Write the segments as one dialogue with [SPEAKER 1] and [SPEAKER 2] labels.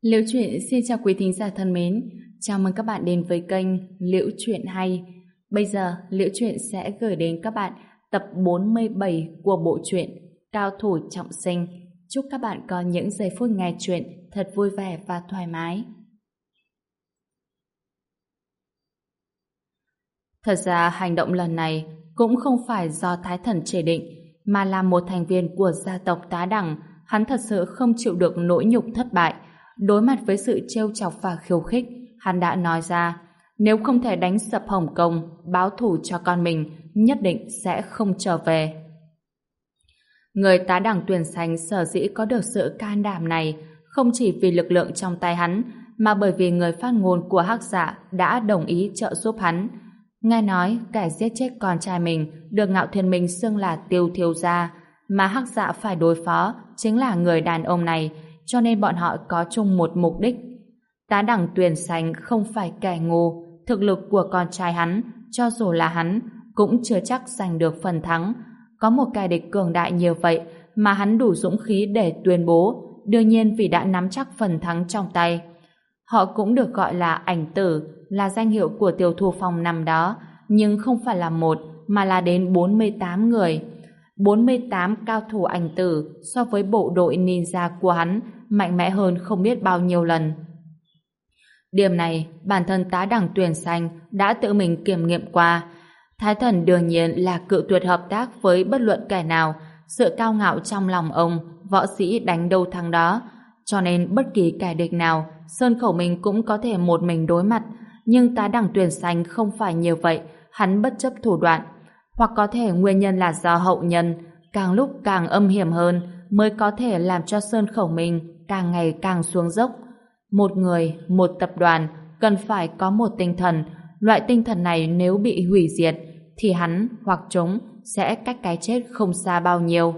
[SPEAKER 1] Liễu Chuyện xin chào quý thính giả thân mến, chào mừng các bạn đến với kênh Liễu Chuyện Hay. Bây giờ Liễu Chuyện sẽ gửi đến các bạn tập 47 của bộ truyện Cao Thủ Trọng Sinh. Chúc các bạn có những giây phút nghe chuyện thật vui vẻ và thoải mái. Thật ra hành động lần này cũng không phải do Thái Thần chỉ định, mà là một thành viên của gia tộc Tá Đẳng. Hắn thật sự không chịu được nỗi nhục thất bại. Đối mặt với sự trêu chọc và khiêu khích, hắn đã nói ra nếu không thể đánh sập Hồng Kông, báo thù cho con mình, nhất định sẽ không trở về. Người Tá Đẳng Tuyền Xanh sở dĩ có được sự can đảm này không chỉ vì lực lượng trong tay hắn, mà bởi vì người phát ngôn của Hắc Dạ đã đồng ý trợ giúp hắn. Nghe nói kẻ giết chết con trai mình được Ngạo Thiên Minh xưng là Tiêu thiếu gia, mà Hắc Dạ phải đối phó chính là người đàn ông này, cho nên bọn họ có chung một mục đích. Tá Đẳng Tuyền Xanh không phải kẻ ngu, thực lực của con trai hắn, cho dù là hắn, cũng chưa chắc giành được phần thắng. Có một kẻ địch cường đại như vậy mà hắn đủ dũng khí để tuyên bố, đương nhiên vì đã nắm chắc phần thắng trong tay. Họ cũng được gọi là ảnh tử, là danh hiệu của Tiêu Thu Phong năm đó, nhưng không phải là một, mà là đến 48 người. 48 cao thủ ảnh tử so với bộ đội ninja của hắn mạnh mẽ hơn không biết bao nhiêu lần. Điểm này, bản thân Tá Đẳng Tuyền Xanh đã tự mình kiểm nghiệm qua. Thái Thần đương nhiên là cự tuyệt hợp tác với bất luận kẻ nào. Sự cao ngạo trong lòng ông, võ sĩ đánh đâu thắng đó. Cho nên bất kỳ kẻ địch nào, Sơn Khẩu mình cũng có thể một mình đối mặt. Nhưng Tá Đẳng Tuyền Xanh không phải như vậy, hắn bất chấp thủ đoạn. Hoặc có thể nguyên nhân là do hậu nhân, càng lúc càng âm hiểm hơn, mới có thể làm cho Sơn Khẩu mình càng ngày càng xuống dốc. Một người, một tập đoàn cần phải có một tinh thần. Loại tinh thần này nếu bị hủy diệt thì hắn hoặc chúng sẽ cách cái chết không xa bao nhiêu.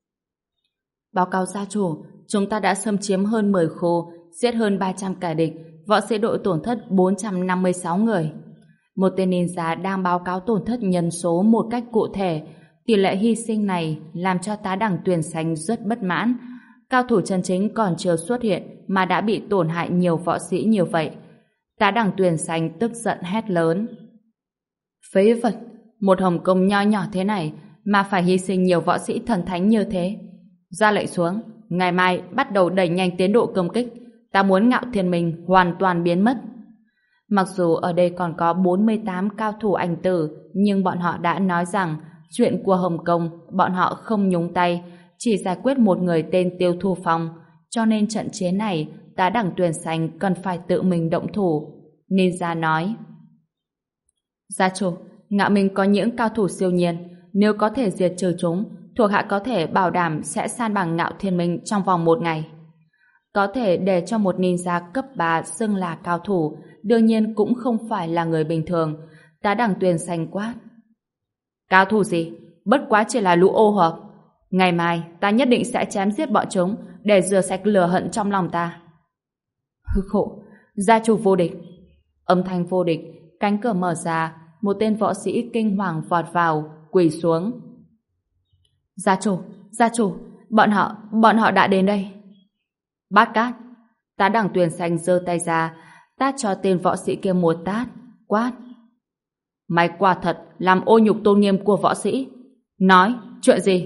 [SPEAKER 1] Báo cáo gia chủ, chúng ta đã xâm chiếm hơn 10 khu, giết hơn 300 kẻ địch, võ sĩ đội tổn thất 456 người. Một tên ninja đang báo cáo tổn thất nhân số một cách cụ thể. Tỷ lệ hy sinh này làm cho Tá Đẳng Tuyền Xanh rất bất mãn. Cao thủ chân chính còn chưa xuất hiện mà đã bị tổn hại nhiều võ sĩ như vậy. Tá Đẳng Tuyền Xanh tức giận hét lớn. Phế vật, một Hồng Kông nho nhỏ thế này mà phải hy sinh nhiều võ sĩ thần thánh như thế. Ra lệnh xuống, ngày mai bắt đầu đẩy nhanh tiến độ công kích. Ta muốn Ngạo Thiên Minh hoàn toàn biến mất. Mặc dù ở đây còn có 48 cao thủ ảnh tử, nhưng bọn họ đã nói rằng chuyện của Hồng Kông bọn họ không nhúng tay, chỉ giải quyết một người tên Tiêu Thu Phong. Cho nên trận chiến này, Tá Đẳng Tuyền Xanh cần phải tự mình động thủ. Ninja nói. Gia chủ, Ngạo Minh có những cao thủ siêu nhiên, nếu có thể diệt trừ chúng, thuộc hạ có thể bảo đảm sẽ san bằng Ngạo Thiên Minh trong vòng 1 ngày. Có thể để cho một ninja cấp 3 xưng là cao thủ, đương nhiên cũng không phải là người bình thường. Tá Đẳng Tuyền Xanh quát. Cao thủ gì? Bất quá chỉ là lũ ô hợp. Ngày mai ta nhất định sẽ chém giết bọn chúng để rửa sạch lửa hận trong lòng ta. Hư khổ, gia chủ vô địch. Âm thanh vô địch, cánh cửa mở ra, một tên võ sĩ kinh hoàng vọt vào, quỳ xuống. Gia chủ, bọn họ đã đến đây. Bát Cát. Tá Đẳng Tuyền Xanh giơ tay ra, tát cho tên võ sĩ kia một tát, quát. Mày quả thật làm ô nhục tôn nghiêm của võ sĩ. Nói, chuyện gì?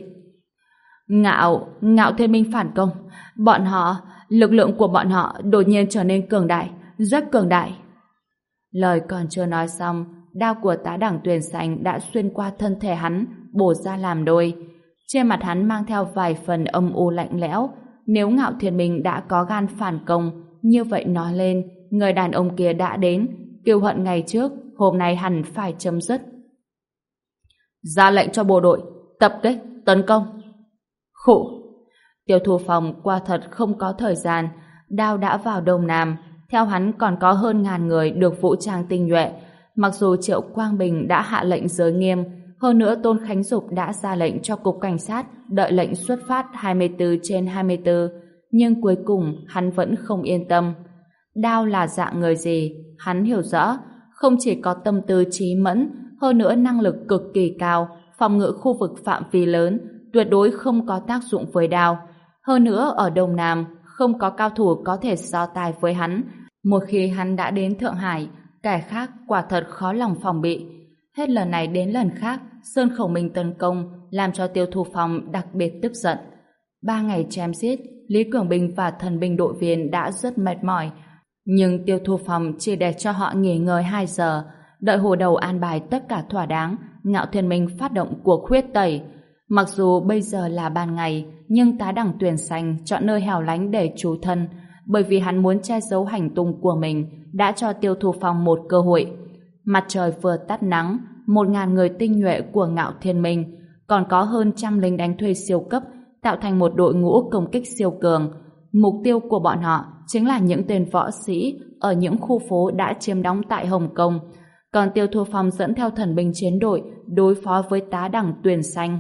[SPEAKER 1] Ngạo Thiên Minh phản công. Lực lượng của bọn họ đột nhiên trở nên cường đại, rất cường đại. Lời còn chưa nói xong, đao của Tá Đẳng Tuyền Xanh đã xuyên qua thân thể hắn, bổ ra làm đôi. Trên mặt hắn mang theo vài phần âm u lạnh lẽo. Nếu Ngạo Thiên Minh đã có gan phản công, như vậy nói lên, người đàn ông kia đã đến, kiêu hận ngày trước, hôm nay hẳn phải chấm dứt. Ra lệnh cho bộ đội, tập kích, tấn công. Khụ! Tiêu Thu Phong quả thật không có thời gian, đao đã vào Đông Nam, theo hắn còn có hơn 1000 người được vũ trang tinh nhuệ. Mặc dù Triệu Quang Bình đã hạ lệnh giới nghiêm, hơn nữa Tôn Khánh Dục đã ra lệnh cho Cục Cảnh sát đợi lệnh xuất phát 24/24, nhưng cuối cùng hắn vẫn không yên tâm. Đao là dạng người gì, hắn hiểu rõ, không chỉ có tâm tư trí mẫn, hơn nữa năng lực cực kỳ cao, phòng ngự khu vực phạm vi lớn, tuyệt đối không có tác dụng với đao. Hơn nữa ở Đông Nam không có cao thủ có thể so tài với hắn. Một khi hắn đã đến Thượng Hải, kẻ khác quả thật khó lòng phòng bị. Hết lần này đến lần khác, Sơn Khẩu Minh tấn công làm cho Tiêu Thu Phong đặc biệt tức giận. 3 ngày chém giết, Lý Cường Bình và thần binh đội viên đã rất mệt mỏi, nhưng Tiêu Thu Phong chỉ để cho họ nghỉ ngơi 2 giờ, đợi Hồ Đầu an bài tất cả thỏa đáng, Ngạo Thiên Minh phát động cuộc huyết tẩy. Mặc dù bây giờ là ban ngày, nhưng Tá Đẳng Tuyền Xanh chọn nơi hẻo lánh để trú thân, bởi vì hắn muốn che giấu hành tung của mình, đã cho Tiêu Thu Phong một cơ hội. Mặt trời vừa tắt nắng, 1.000 người tinh nhuệ của Ngạo Thiên Minh, còn có hơn 100 lính đánh thuê siêu cấp, tạo thành một đội ngũ công kích siêu cường. Mục tiêu của bọn họ chính là những tên võ sĩ ở những khu phố đã chiếm đóng tại Hồng Kông. Còn Tiêu Thu Phong dẫn theo thần binh chiến đội đối phó với Tá Đẳng Tuyền Xanh.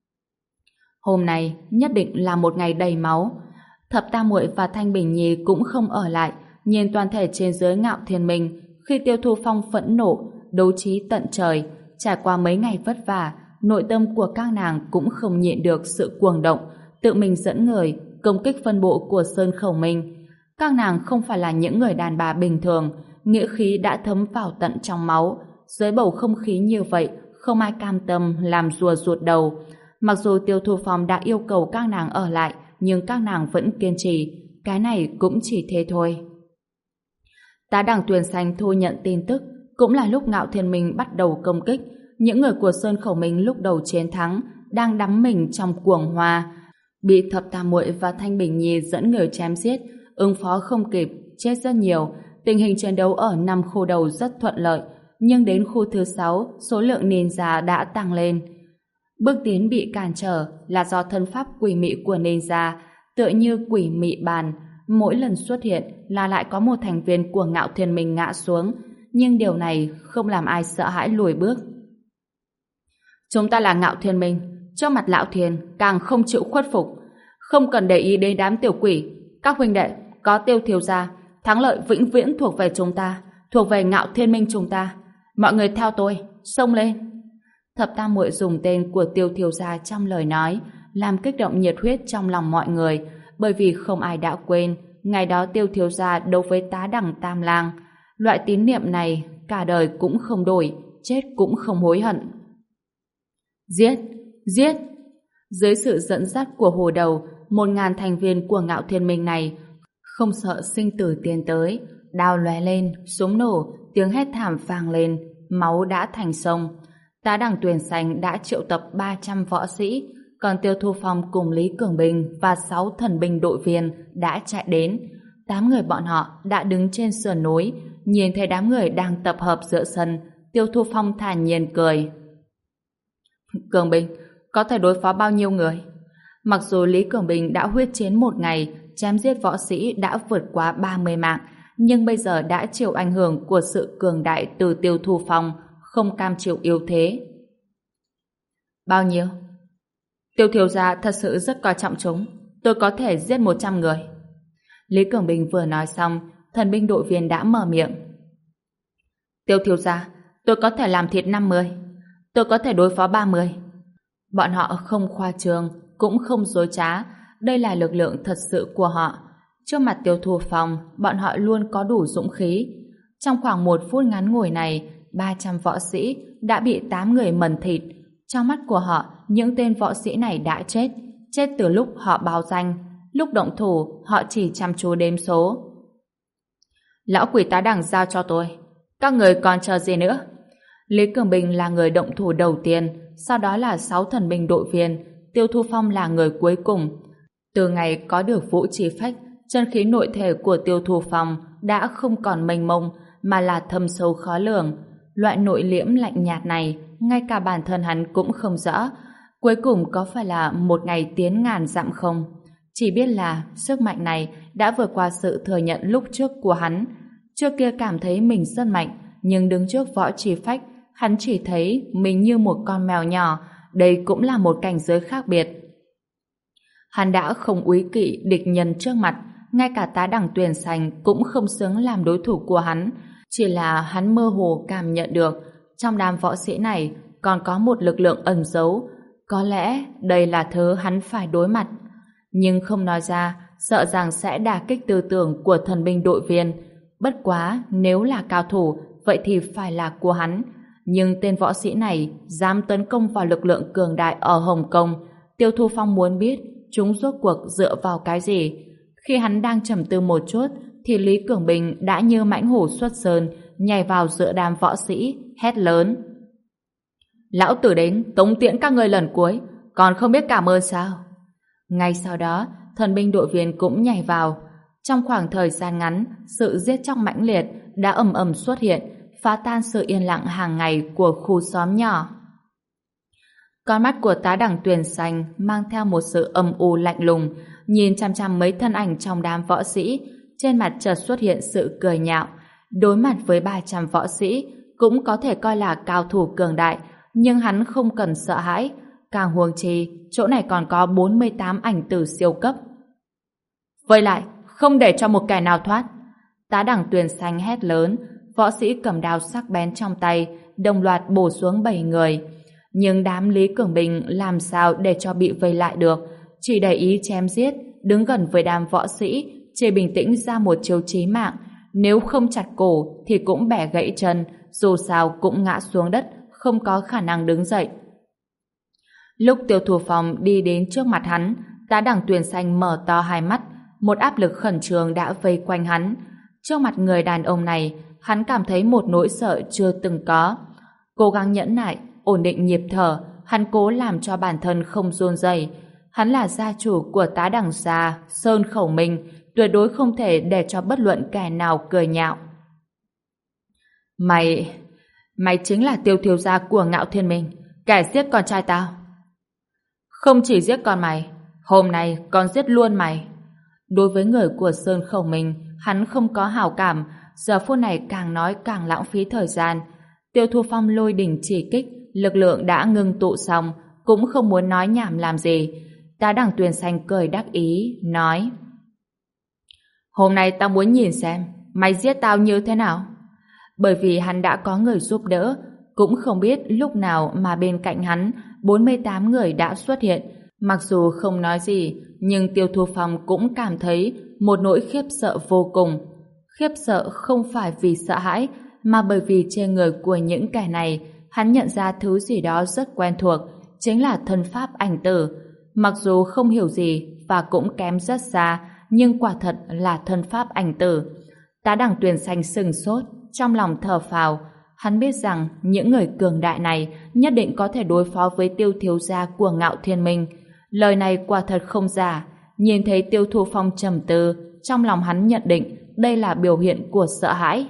[SPEAKER 1] Hôm nay nhất định là một ngày đầy máu. Thập Tam Muội và Thanh Bình Nhi cũng không ở lại, nhìn toàn thể trên dưới Ngạo Thiên Minh. Khi Tiêu Thu Phong phẫn nộ, đấu trí tận trời, trải qua mấy ngày vất vả, nội tâm của các nàng cũng không nhịn được sự cuồng động, tự mình dẫn người công kích phân bộ của Sơn Khẩu Minh. Các nàng không phải là những người đàn bà bình thường, nghĩa khí đã thấm vào tận trong máu. Dưới bầu không khí như vậy, không ai cam tâm làm rùa rụt đầu. Mặc dù Tiêu Thu Phong đã yêu cầu các nàng ở lại, nhưng các nàng vẫn kiên trì. Cái này cũng chỉ thế thôi. Tá Đẳng Tuyền Xanh thu nhận tin tức, cũng là lúc Ngạo Thiên Minh bắt đầu công kích. Những người của Sơn Khẩu Minh lúc đầu chiến thắng đang đắm mình trong cuồng hoa, bị Thập Tam Muội và Thanh Bình Nhi dẫn người chém giết, ứng phó không kịp, chết rất nhiều. Tình hình chiến đấu ở 5 khu đầu rất thuận lợi, nhưng đến khu thứ 6, số lượng ninja đã tăng lên. Bước tiến bị cản trở là do thân pháp quỷ mị của ninja, tựa như quỷ mị bàn, mỗi lần xuất hiện là lại có một thành viên của Ngạo Thiên Minh ngã xuống, nhưng điều này không làm ai sợ hãi lùi bước. Chúng ta là Ngạo Thiên Minh, trước mặt Lão Thiên càng không chịu khuất phục, không cần để ý đến đám tiểu quỷ. Các huynh đệ, có Tiêu thiếu gia, thắng lợi vĩnh viễn thuộc về chúng ta, thuộc về Ngạo Thiên Minh chúng ta. Mọi người theo tôi, xông lên. Thập Tam Muội dùng tên của Tiêu thiếu gia trong lời nói, làm kích động nhiệt huyết trong lòng mọi người, bởi vì không ai đã quên ngày đó Tiêu thiếu gia đấu với Tá Đẳng Tam Lang. Loại tín niệm này cả đời cũng không đổi, chết cũng không hối hận. Giết! Giết! Dưới sự dẫn dắt của Hồ Đầu, 1.000 thành viên của Ngạo Thiên Minh này không sợ sinh tử tiến tới, đao lóe lên, súng nổ, tiếng hét thảm vang lên, máu đã thành sông. Tá Đẳng Tuyền Xanh đã triệu tập 300 võ sĩ, còn Tiêu Thu Phong cùng Lý Cường Bình và 6 thần binh đội viên đã chạy đến. 8 người bọn họ đã đứng trên sườn núi, nhìn thấy đám người đang tập hợp giữa sân. Tiêu Thu Phong thản nhiên cười. Cường Bình, có thể đối phó bao nhiêu người? Mặc dù Lý Cường Bình đã huyết chiến một ngày, chém giết võ sĩ đã vượt quá 30 mạng, nhưng bây giờ đã chịu ảnh hưởng của sự cường đại từ Tiêu Thu Phong, không cam chịu yếu thế. Bao nhiêu? Tiêu thiếu gia thật sự rất coi trọng chúng, tôi có thể giết 100 người. Lý Cường Bình vừa nói xong, thần binh đội viên đã mở miệng. Tiêu thiếu gia, tôi có thể làm thịt 50, tôi có thể đối phó 30. Bọn họ không khoa trương, cũng không dối trá, đây là lực lượng thật sự của họ. Trước mặt Tiêu Thu Phong, bọn họ luôn có đủ dũng khí. Trong khoảng 1 phút ngắn ngủi này, 300 võ sĩ đã bị 8 người mần thịt. Trong mắt của họ, những tên võ sĩ này đã chết, chết từ lúc họ báo danh. Lúc động thủ, họ chỉ chăm chú đếm số. Lão quỷ Tá Đẳng giao cho tôi. Các người còn chờ gì nữa? Lý Cường Bình là người động thủ đầu tiên, sau đó là 6 thần binh đội viên. Tiêu Thu Phong là người cuối cùng. Từ ngày có được Vũ Trì Phách, chân khí nội thể của Tiêu Thu Phong đã không còn mênh mông, mà là thâm sâu khó lường. Loại nội liễm lạnh nhạt này, ngay cả bản thân hắn cũng không rõ. Cuối cùng có phải là một ngày tiến ngàn dặm không? Chỉ biết là sức mạnh này đã vượt qua sự thừa nhận lúc trước của hắn. Trước kia cảm thấy mình rất mạnh, nhưng đứng trước Võ Trì Phách, hắn chỉ thấy mình như một con mèo nhỏ. Đây cũng là một cảnh giới khác biệt. Hắn đã không úy kỵ địch nhân trước mặt, ngay cả Tá Đẳng Tuyền Xanh cũng không xứng làm đối thủ của hắn. Chỉ là hắn mơ hồ cảm nhận được trong đám võ sĩ này còn có một lực lượng ẩn giấu. Có lẽ đây là thứ hắn phải đối mặt. Nhưng không nói ra, sợ rằng sẽ đả kích tư tưởng của thần binh đội viên. Bất quá, nếu là cao thủ, vậy thì phải là của hắn. Nhưng tên võ sĩ này dám tấn công vào lực lượng cường đại ở Hồng Kông. Tiêu Thu Phong muốn biết chúng rốt cuộc dựa vào cái gì. Khi hắn đang trầm tư một chút, thì Lý Cường Bình đã như mãnh hổ xuất sơn, nhảy vào giữa đám võ sĩ, hét lớn. Lão tử đến tống tiễn các ngươi lần cuối, còn không biết cảm ơn sao? Ngay sau đó, thần binh đội viên cũng nhảy vào. Trong khoảng thời gian ngắn, sự giết chóc mãnh liệt đã ầm ầm xuất hiện, phá tan sự yên lặng hàng ngày của khu xóm nhỏ. Con mắt của tá đẳng Tuyền Xanh mang theo một sự âm u lạnh lùng, nhìn chăm chăm mấy thân ảnh trong đám võ sĩ, trên mặt chợt xuất hiện sự cười nhạo. Đối mặt với 300 võ sĩ, cũng có thể coi là cao thủ cường đại, nhưng hắn không cần sợ hãi. Càng huống chi, chỗ này còn có 48 ảnh tử siêu cấp. Vây lại, không để cho một kẻ nào thoát. Tá đẳng Tuyền Xanh hét lớn, võ sĩ cầm đao sắc bén trong tay, đồng loạt bổ xuống 7 người. Nhưng đám Lý Cường Bình làm sao để cho bị vây lại được, chỉ để ý chém giết, đứng gần với đám võ sĩ, chỉ bình tĩnh ra một chiêu chí mạng. Nếu không chặt cổ thì cũng bẻ gãy chân, dù sao cũng ngã xuống đất, không có khả năng đứng dậy. Lúc Tiêu Thu Phong đi đến trước mặt hắn, tá đẳng Tuyền Xanh mở to hai mắt, một áp lực khẩn trương đã vây quanh hắn. Trước mặt người đàn ông này, hắn cảm thấy một nỗi sợ chưa từng có. Cố gắng nhẫn nại, ổn định nhịp thở, hắn cố làm cho bản thân không run rẩy. Hắn là gia chủ của tá đẳng gia Sơn Khẩu Minh, tuyệt đối không thể để cho bất luận kẻ nào cười nhạo. Mày chính là Tiêu thiếu gia của Ngạo Thiên Minh, kẻ giết con trai tao. Không chỉ giết con mày, hôm nay còn giết luôn mày. Đối với người của Sơn Khẩu Minh, hắn không có hảo cảm, giờ phút này càng nói càng lãng phí thời gian. Tiêu Thu Phong lôi đình chỉ kích, lực lượng đã ngưng tụ xong, cũng không muốn nói nhảm làm gì. Tá đẳng Tuyền Xanh cười đắc ý, nói: Hôm nay tao muốn nhìn xem mày giết tao như thế nào. Bởi vì hắn đã có người giúp đỡ, cũng không biết lúc nào mà bên cạnh hắn 48 người đã xuất hiện. Mặc dù không nói gì, nhưng Tiêu Thu Phong cũng cảm thấy một nỗi khiếp sợ vô cùng. Khiếp sợ không phải vì sợ hãi, mà bởi vì trên người của những kẻ này, hắn nhận ra thứ gì đó rất quen thuộc, chính là thân pháp ảnh tử. Mặc dù không hiểu gì và cũng kém rất xa, nhưng quả thật là thân pháp ảnh tử. Tá đẳng Tuyền Xanh sừng sốt, trong lòng thở phào. Hắn biết rằng những người cường đại này nhất định có thể đối phó với Tiêu thiếu gia của Ngạo Thiên Minh. Lời này quả thật không giả. Nhìn thấy Tiêu Thu Phong trầm tư, trong lòng hắn nhận định đây là biểu hiện của sợ hãi.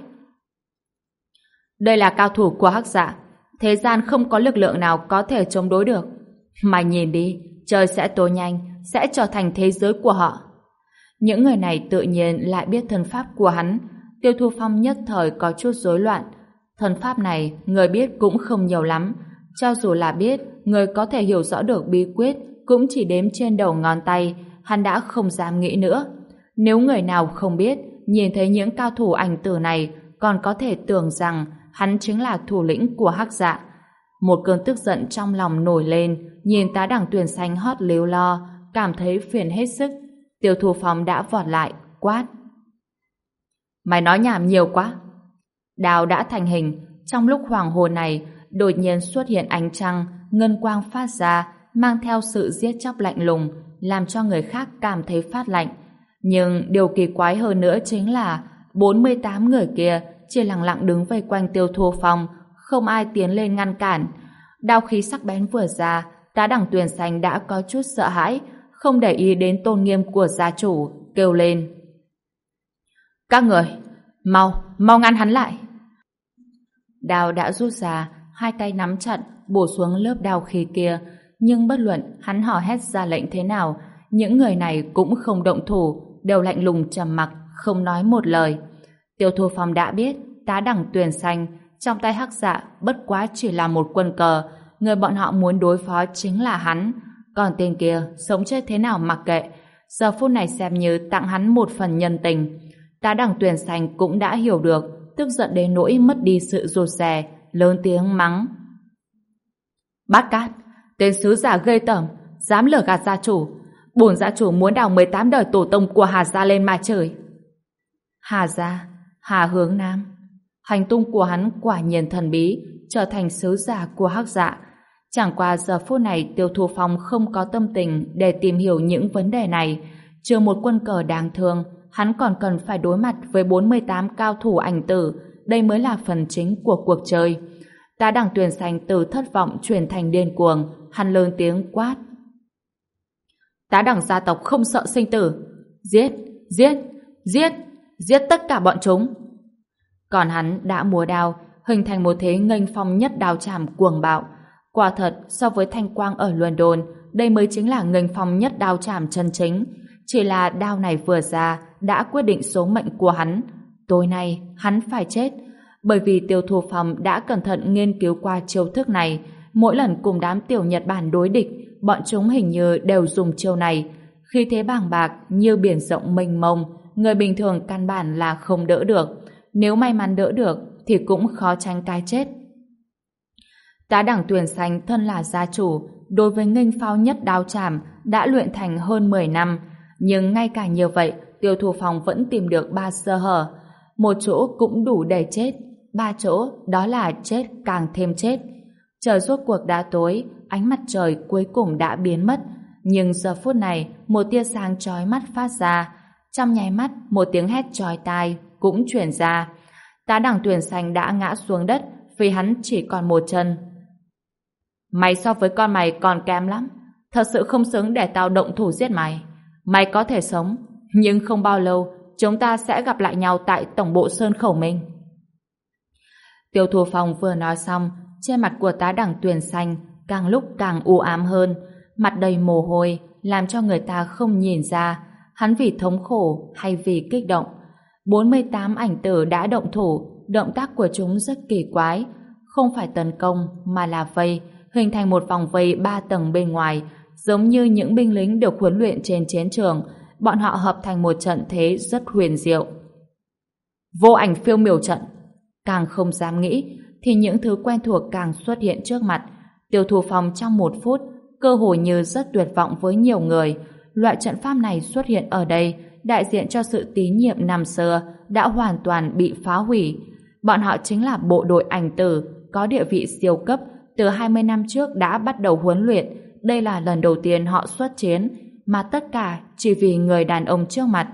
[SPEAKER 1] Đây là cao thủ của Hắc Dạ, thế gian không có lực lượng nào có thể chống đối được. Mày nhìn đi, trời sẽ tối nhanh, sẽ trở thành thế giới của họ. Những người này tự nhiên lại biết thân pháp của hắn. Tiêu Thu Phong nhất thời có chút rối loạn. Thân pháp này người biết cũng không nhiều lắm. Cho dù là biết, người có thể hiểu rõ được bí quyết cũng chỉ đếm trên đầu ngón tay. Hắn đã không dám nghĩ nữa. Nếu người nào không biết, nhìn thấy những cao thủ ảnh tử này, còn có thể tưởng rằng hắn chính là thủ lĩnh của Hắc Dạ. Một cơn tức giận trong lòng nổi lên, nhìn tá đẳng Tuyền Xanh hót líu lo, cảm thấy phiền hết sức. Tiêu Thu Phong đã vọt lại, quát: Mày nói nhảm nhiều quá. Đao đã thành hình. Trong lúc hoàng hôn này, đột nhiên xuất hiện ánh trăng, ngân quang phát ra, mang theo sự giết chóc lạnh lùng, làm cho người khác cảm thấy phát lạnh. Nhưng điều kỳ quái hơn nữa chính là 48 người kia chỉ lặng lặng đứng vây quanh Tiêu Thu Phong, không ai tiến lên ngăn cản. Đao khí sắc bén vừa ra, tá đẳng Tuyền Xanh đã có chút sợ hãi, không để ý đến tôn nghiêm của gia chủ, kêu lên: Các người, mau ngăn hắn lại. Đao đã rút ra, hai tay nắm chặt, bổ xuống lớp đao khí kia, nhưng bất luận hắn hò hét ra lệnh thế nào, những người này cũng không động thủ, đều lạnh lùng trầm mặc, không nói một lời. Tiêu Thu Phong đã biết tá đẳng Tuyền Xanh trong tay Hắc Dạ bất quá chỉ là một quân cờ, người bọn họ muốn đối phó chính là hắn, còn tên kia sống chết thế nào mặc kệ, giờ phút này xem như tặng hắn một phần nhân tình. Tá đẳng Tuyền Xanh cũng đã hiểu được, tức giận đến nỗi mất đi sự rụt rè, lớn tiếng mắng: Bát Cát, tên sứ giả ghê tởm, dám lừa gạt gia chủ, bổn gia chủ muốn đào 18 đời tổ tông của Hà gia lên mà trời. Hà gia, Hà Hướng Nam. Hành tung của hắn quả nhiên thần bí, trở thành sứ giả của Hắc Dạ. Chẳng qua giờ phút này Tiêu Thu Phong không có tâm tình để tìm hiểu những vấn đề này. Trừ một quân cờ đáng thương, hắn còn cần phải đối mặt với 48 cao thủ ảnh tử. Đây mới là phần chính của cuộc chơi. Tá Đẳng Tuyền Xanh từ thất vọng chuyển thành điên cuồng, hắn lớn tiếng quát: Tá Đẳng gia tộc không sợ sinh tử, giết, giết, giết, giết tất cả bọn chúng. Còn hắn đã múa đao, hình thành một thế nghênh phong nhất đao chạm cuồng bạo. Quả thật, so với thanh quang ở London, đây mới chính là nghênh phong nhất đao chạm chân chính. Chỉ là đao này vừa ra đã quyết định số mệnh của hắn. Tối nay hắn phải chết, bởi vì Tiêu Thu Phong đã cẩn thận nghiên cứu qua chiêu thức này. Mỗi lần cùng đám tiểu Nhật Bản đối địch, bọn chúng hình như đều dùng chiêu này. Khi thế bàng bạc như biển rộng mênh mông, người bình thường căn bản là không đỡ được. Nếu may mắn đỡ được thì cũng khó tránh cái chết. Tá Đẳng Tuyền Xanh thân là gia chủ, đối với nghênh phao nhất đao chạm đã luyện thành hơn 10 năm. Nhưng ngay cả như vậy, Tiêu Thu Phong vẫn tìm được 3 sơ hở. Một chỗ cũng đủ để chết, 3 chỗ đó là chết càng thêm chết. Trời rốt cuộc đã tối, ánh mặt trời cuối cùng đã biến mất. Nhưng giờ phút này, một tia sáng chói mắt phát ra. Trong nháy mắt, một tiếng hét chói tai cũng truyền ra. Tá Đẳng Tuyền Xanh đã ngã xuống đất vì hắn chỉ còn một chân. Mày so với con mày còn kém lắm. Thật sự không xứng để tao động thủ giết mày. Mày có thể sống, nhưng không bao lâu chúng ta sẽ gặp lại nhau tại tổng bộ Sơn Khẩu Minh. Tiêu Thu Phong vừa nói xong, trên mặt của Tá Đẳng Tuyền Xanh càng lúc càng u ám hơn, mặt đầy mồ hôi, làm cho người ta không nhìn ra hắn vì thống khổ hay vì kích động. 48 ảnh tử đã động thủ, động tác của chúng rất kỳ quái, không phải tấn công mà là vây, hình thành một vòng vây 3 tầng bên ngoài, giống như những binh lính được huấn luyện trên chiến trường. Bọn họ hợp thành một trận thế rất huyền diệu. Vô ảnh phiêu miểu trận. Càng không dám nghĩ thì những thứ quen thuộc càng xuất hiện trước mặt. Tiêu Thu Phong trong 1 phút cơ hồ như rất tuyệt vọng với nhiều người. Loại trận pháp này xuất hiện ở đây đại diện cho sự tín nhiệm năm xưa đã hoàn toàn bị phá hủy. Bọn họ chính là bộ đội ảnh tử có địa vị siêu cấp, từ 20 năm trước đã bắt đầu huấn luyện. Đây là lần đầu tiên họ xuất chiến, mà tất cả chỉ vì người đàn ông trước mặt.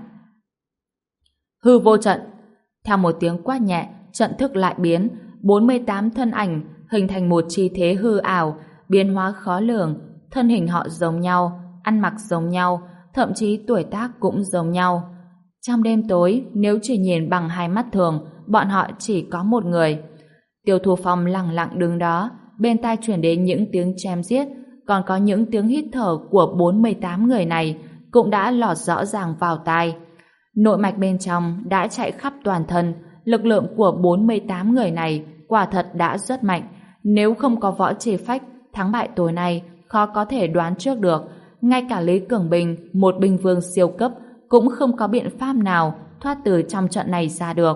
[SPEAKER 1] Hư vô trận. Theo một tiếng quát nhẹ, trận thức lại biến, 48 thân ảnh hình thành một chi thế hư ảo, biến hóa khó lường. Thân hình họ giống nhau, ăn mặc giống nhau, thậm chí tuổi tác cũng giống nhau. Trong đêm tối, nếu chỉ nhìn bằng hai mắt thường, bọn họ chỉ có một người. Tiêu Thu Phong lặng lặng đứng đó, bên tai truyền đến những tiếng chém giết, còn có những tiếng hít thở của 48 người này cũng đã lọt rõ ràng vào tai. Nội mạch bên trong đã chạy khắp toàn thân, lực lượng của 48 người này quả thật đã rất mạnh. Nếu không có võ chỉ phách, thắng bại tối nay khó có thể đoán trước được. Ngay cả Lý Cường Bình, một binh vương siêu cấp, cũng không có biện pháp nào thoát từ trong trận này ra được.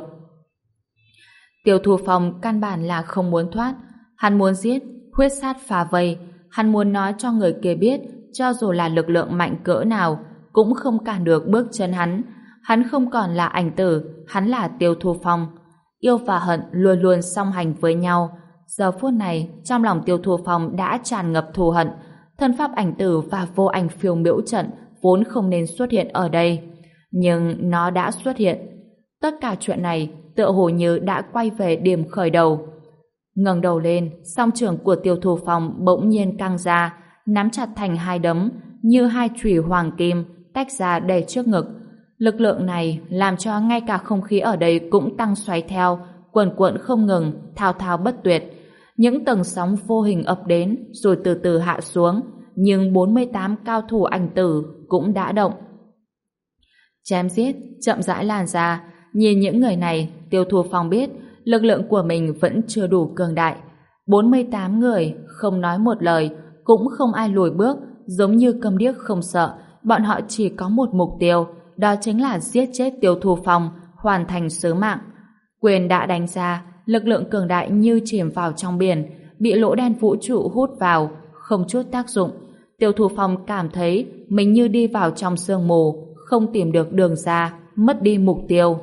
[SPEAKER 1] Tiêu Thu Phong căn bản là không muốn thoát. Hắn muốn giết, huyết sát phá vây. Hắn muốn nói cho người kia biết, cho dù là lực lượng mạnh cỡ nào, cũng không cản được bước chân hắn. Hắn không còn là ảnh tử, hắn là Tiêu Thu Phong. Yêu và hận luôn luôn song hành với nhau. Giờ phút này, trong lòng Tiêu Thu Phong đã tràn ngập thù hận. Thân pháp ảnh tử và vô ảnh phiêu miễu trận vốn không nên xuất hiện ở đây. Nhưng nó đã xuất hiện. Tất cả chuyện này tựa hồ như đã quay về điểm khởi đầu. Ngẩng đầu lên, song trường của Tiêu Thu Phong bỗng nhiên căng ra, nắm chặt thành hai đấm, như hai chùy hoàng kim tách ra để trước ngực. Lực lượng này làm cho ngay cả không khí ở đây cũng tăng xoáy theo, quần quận không ngừng, thao thao bất tuyệt. Những tầng sóng vô hình ập đến rồi từ từ hạ xuống, nhưng 48 cao thủ ảnh tử cũng đã động. Chém giết chậm rãi lan ra. Nhìn những người này, Tiêu Thu Phong biết lực lượng của mình vẫn chưa đủ cường đại. 48 người không nói một lời, cũng không ai lùi bước, giống như câm điếc không sợ. Bọn họ chỉ có một mục tiêu, đó chính là giết chết Tiêu Thu Phong, hoàn thành sứ mạng. Quyền đã đánh ra, lực lượng cường đại như chìm vào trong biển, bị lỗ đen vũ trụ hút vào, không chút tác dụng. Tiêu Thu Phong cảm thấy mình như đi vào trong sương mù, không tìm được đường ra, mất đi mục tiêu.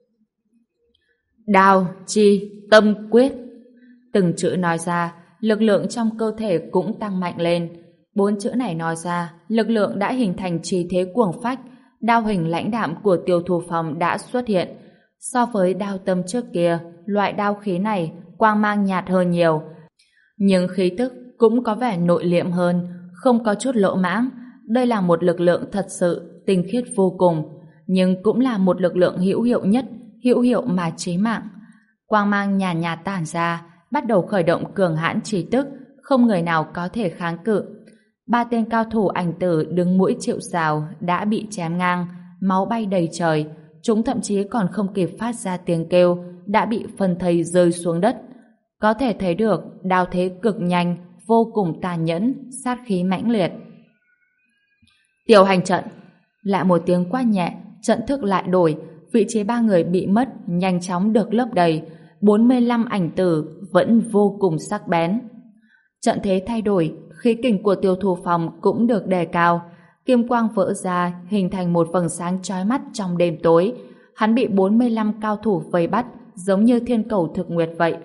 [SPEAKER 1] Đao, chi, tâm, quyết. Từng chữ nói ra, lực lượng trong cơ thể cũng tăng mạnh lên. 4 chữ này nói ra, lực lượng đã hình thành chi thế cuồng phách, đao hình lãnh đạm của Tiêu Thu Phong đã xuất hiện. So với đao tâm trước kia, loại đao khí này quang mang nhạt hơn nhiều, nhưng khí tức cũng có vẻ nội liệm hơn, không có chút lỗ mãng. Đây là một lực lượng thật sự tinh khiết vô cùng, nhưng cũng là một lực lượng hữu hiệu nhất, hữu hiệu mà chí mạng. Quang mang nhàn nhạt tản ra, bắt đầu khởi động cường hãn chỉ tức, không người nào có thể kháng cự. 3 tên cao thủ ảnh tử đứng mũi chịu sào đã bị chém ngang, máu bay đầy trời. Chúng thậm chí còn không kịp phát ra tiếng kêu, đã bị phân thây rơi xuống đất. Có thể thấy được đao thế cực nhanh, vô cùng tàn nhẫn, sát khí mãnh liệt. Tiểu hành trận. Lại một tiếng quát nhẹ, trận thức lại đổi, vị trí 3 người bị mất nhanh chóng được lấp đầy. 45 ảnh tử vẫn vô cùng sắc bén. Trận thế thay đổi, khí kình của Tiêu Thu Phong cũng được đề cao. Kim quang vỡ ra, hình thành một vầng sáng chói mắt trong đêm tối. Hắn bị 45 cao thủ vây bắt, giống như thiên cầu thực nguyệt vậy.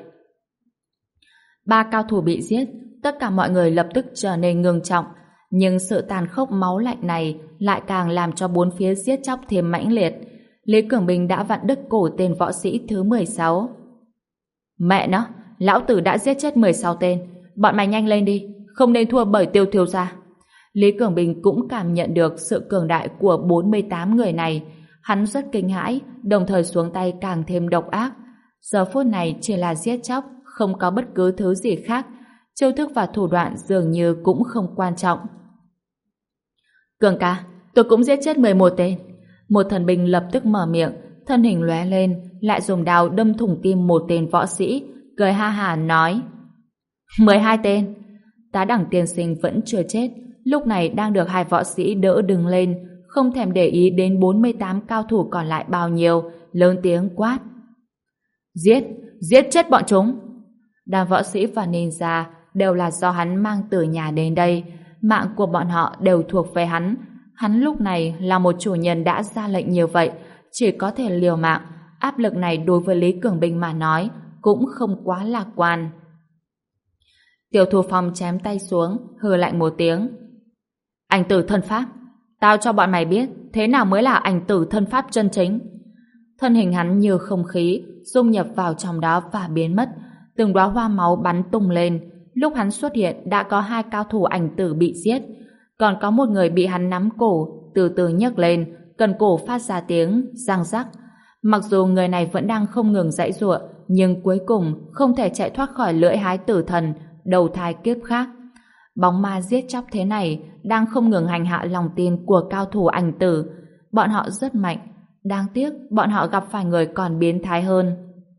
[SPEAKER 1] 3 cao thủ bị giết, tất cả mọi người lập tức trở nên ngưng trọng. Nhưng sự tàn khốc máu lạnh này lại càng làm cho bốn phía giết chóc thêm mãnh liệt. Lý Cường Bình đã vặn đứt cổ tên võ sĩ thứ 16. Mẹ nó, lão tử đã giết chết 16 tên. Bọn mày nhanh lên đi, không nên thua bởi Tiêu thiếu gia. Lý Cường Bình cũng cảm nhận được sự cường đại của 48 người này. Hắn rất kinh hãi, đồng thời xuống tay càng thêm độc ác. Giờ phút này chỉ là giết chóc, không có bất cứ thứ gì khác. Chiêu thức và thủ đoạn dường như cũng không quan trọng. Cường ca, tôi cũng giết chết 11 tên. Một thần binh lập tức mở miệng, thân hình lóe lên, lại dùng đao đâm thủng tim một tên võ sĩ, cười ha hả nói: 12 tên. Tá Đẳng tiên sinh vẫn chưa chết, lúc này đang được 2 võ sĩ đỡ đứng lên, không thèm để ý đến 48 cao thủ còn lại bao nhiêu, lớn tiếng quát: Giết, giết chết bọn chúng. Đám võ sĩ và ninja đều là do hắn mang từ nhà đến đây, mạng của bọn họ đều thuộc về hắn. Hắn lúc này là một chủ nhân đã ra lệnh như vậy, chỉ có thể liều mạng. Áp lực này đối với Lý Cường Bình mà nói cũng không quá lạc quan. Tiêu Thu Phong chém tay xuống, hừ lạnh một tiếng: Ảnh tử thân pháp, tao cho bọn mày biết thế nào mới là ảnh tử thân pháp chân chính. Thân hình hắn như không khí dung nhập vào trong đó và biến mất. Từng đóa hoa máu bắn tung lên. Lúc hắn xuất hiện đã có 2 cao thủ ảnh tử bị giết, còn có một người bị hắn nắm cổ, từ từ nhấc lên, cần cổ phát ra tiếng răng rắc. Mặc dù người này vẫn đang không ngừng giãy giụa, nhưng cuối cùng không thể chạy thoát khỏi lưỡi hái tử thần, đầu thai kiếp khác. Bóng ma giết chóc thế này đang không ngừng hành hạ lòng tin của cao thủ ảnh tử. Bọn họ rất mạnh, đáng tiếc bọn họ gặp phải người còn biến thái hơn.